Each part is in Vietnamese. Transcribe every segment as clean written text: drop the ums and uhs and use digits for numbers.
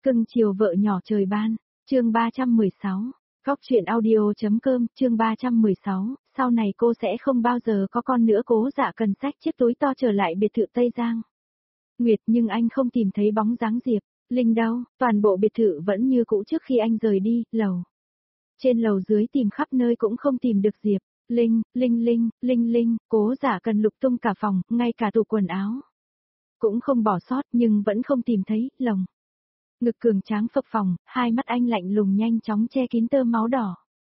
Cưng chiều vợ nhỏ trời ban, chương 316, Góc truyện audio.com, chương 316, sau này cô sẽ không bao giờ có con nữa. Cố Dạ Cần xách chiếc túi to trở lại biệt thự Tây Giang. Nguyệt, nhưng anh không tìm thấy bóng dáng Diệp Linh đâu, toàn bộ biệt thự vẫn như cũ trước khi anh rời đi. Lầu trên lầu dưới tìm khắp nơi cũng không tìm được Diệp Linh. Cố Dạ Cần lục tung cả phòng, ngay cả tủ quần áo cũng không bỏ sót, nhưng vẫn không tìm thấy. Lồng ngực cường tráng phập phồng, hai mắt anh lạnh lùng nhanh chóng che kín tơ máu đỏ.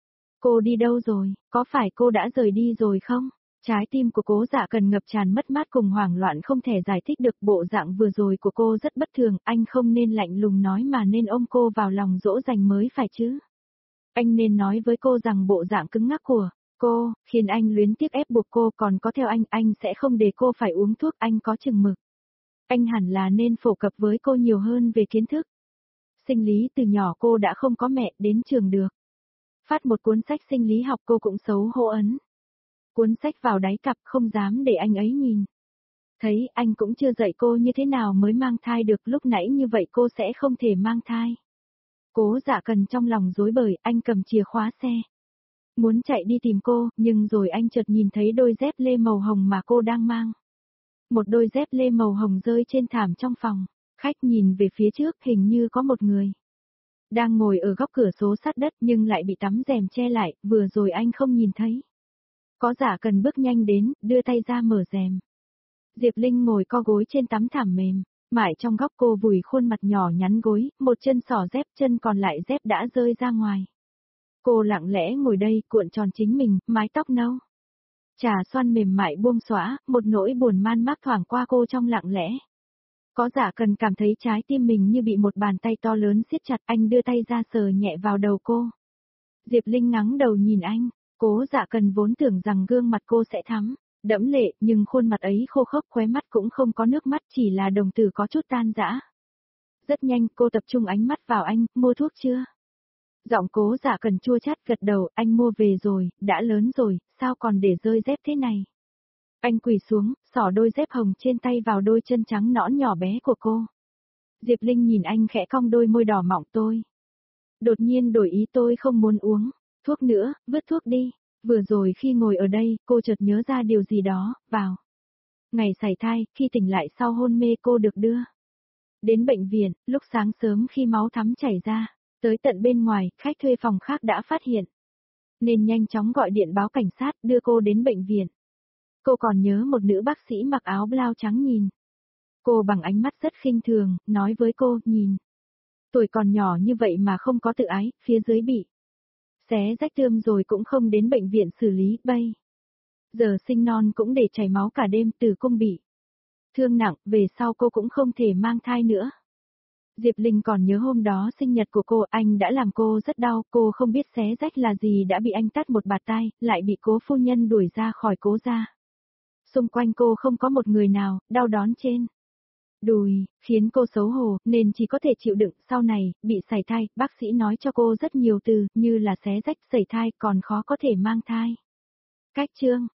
Cô đi đâu rồi, có phải cô đã rời đi rồi không? Trái tim của Cố Dạ Cần ngập tràn mất mát cùng hoảng loạn không thể giải thích được. Bộ dạng vừa rồi của cô rất bất thường, anh không nên lạnh lùng nói mà nên ôm cô vào lòng dỗ dành mới phải chứ. Anh nên nói với cô rằng bộ dạng cứng ngắc của cô khiến anh luyến tiếc ép buộc cô, còn có theo anh sẽ không để cô phải uống thuốc, anh có chừng mực. Anh hẳn là nên phổ cập với cô nhiều hơn về kiến thức sinh lý. Từ nhỏ cô đã không có mẹ, đến trường được phát một cuốn sách sinh lý học, cô cũng xấu hổ ấn cuốn sách vào đáy cặp, không dám để anh ấy nhìn thấy. Anh cũng chưa dạy cô như thế nào mới mang thai được, lúc nãy như vậy cô sẽ không thể mang thai. Cố Dạ Cần trong lòng rối bời, anh cầm chìa khóa xe muốn chạy đi tìm cô, nhưng rồi anh chợt nhìn thấy đôi dép lê màu hồng mà cô đang mang. Một đôi dép lê màu hồng rơi trên thảm trong phòng khách, nhìn về phía trước hình như có một người đang ngồi ở góc cửa sổ sát đất, nhưng lại bị tấm rèm che lại, vừa rồi anh không nhìn thấy. Có Dạ Cần bước nhanh đến, đưa tay ra mở rèm. Diệp Linh ngồi co gối trên tấm thảm mềm mại trong góc, cô vùi khuôn mặt nhỏ nhắn gối, một chân xỏ dép, chân còn lại dép đã rơi ra ngoài. Cô lặng lẽ ngồi đây, cuộn tròn chính mình, mái tóc nâu trà xoăn mềm mại buông xõa, một nỗi buồn man mác thoảng qua cô trong lặng lẽ. Có Dạ Cần cảm thấy trái tim mình như bị một bàn tay to lớn siết chặt, anh đưa tay ra sờ nhẹ vào đầu cô. Diệp Linh ngẩng đầu nhìn anh, Cố Dạ Cần vốn tưởng rằng gương mặt cô sẽ thắm đẫm lệ, nhưng khuôn mặt ấy khô khốc, khóe mắt cũng không có nước mắt, chỉ là đồng tử có chút tan rã. Rất nhanh, cô tập trung ánh mắt vào anh, mua thuốc chưa? Giọng Cố Dạ Cần chua chát, gật đầu, anh mua về rồi, đã lớn rồi, sao còn để rơi dép thế này? Anh quỳ xuống, xỏ đôi dép hồng trên tay vào đôi chân trắng nõn nhỏ bé của cô. Diệp Linh nhìn anh khẽ cong đôi môi đỏ mọng. Tôi đột nhiên đổi ý, tôi không muốn uống thuốc nữa, vứt thuốc đi. Vừa rồi khi ngồi ở đây, cô chợt nhớ ra điều gì đó. Vào ngày sảy thai, khi tỉnh lại sau hôn mê, cô được đưa đến bệnh viện. Lúc sáng sớm khi máu thắm chảy ra tới tận bên ngoài, khách thuê phòng khác đã phát hiện nên nhanh chóng gọi điện báo cảnh sát, đưa cô đến bệnh viện. Cô còn nhớ một nữ bác sĩ mặc áo blau trắng nhìn cô bằng ánh mắt rất khinh thường, nói với cô, nhìn, tuổi còn nhỏ như vậy mà không có tự ái, phía dưới bị xé rách tươm rồi cũng không đến bệnh viện xử lý, bây giờ sinh non cũng để chảy máu cả đêm, tử cung bị thương nặng, về sau cô cũng không thể mang thai nữa. Diệp Linh còn nhớ hôm đó sinh nhật của cô, anh đã làm cô rất đau, cô không biết xé rách là gì đã bị anh tát một bạt tai, lại bị Cố phu nhân đuổi ra khỏi Cố gia. Xung quanh cô không có một người nào, đau đớn trên đùi, khiến cô xấu hổ, nên chỉ có thể chịu đựng. Sau này, bị sảy thai, bác sĩ nói cho cô rất nhiều từ, như là xé rách, sảy thai, còn khó có thể mang thai. Cách chương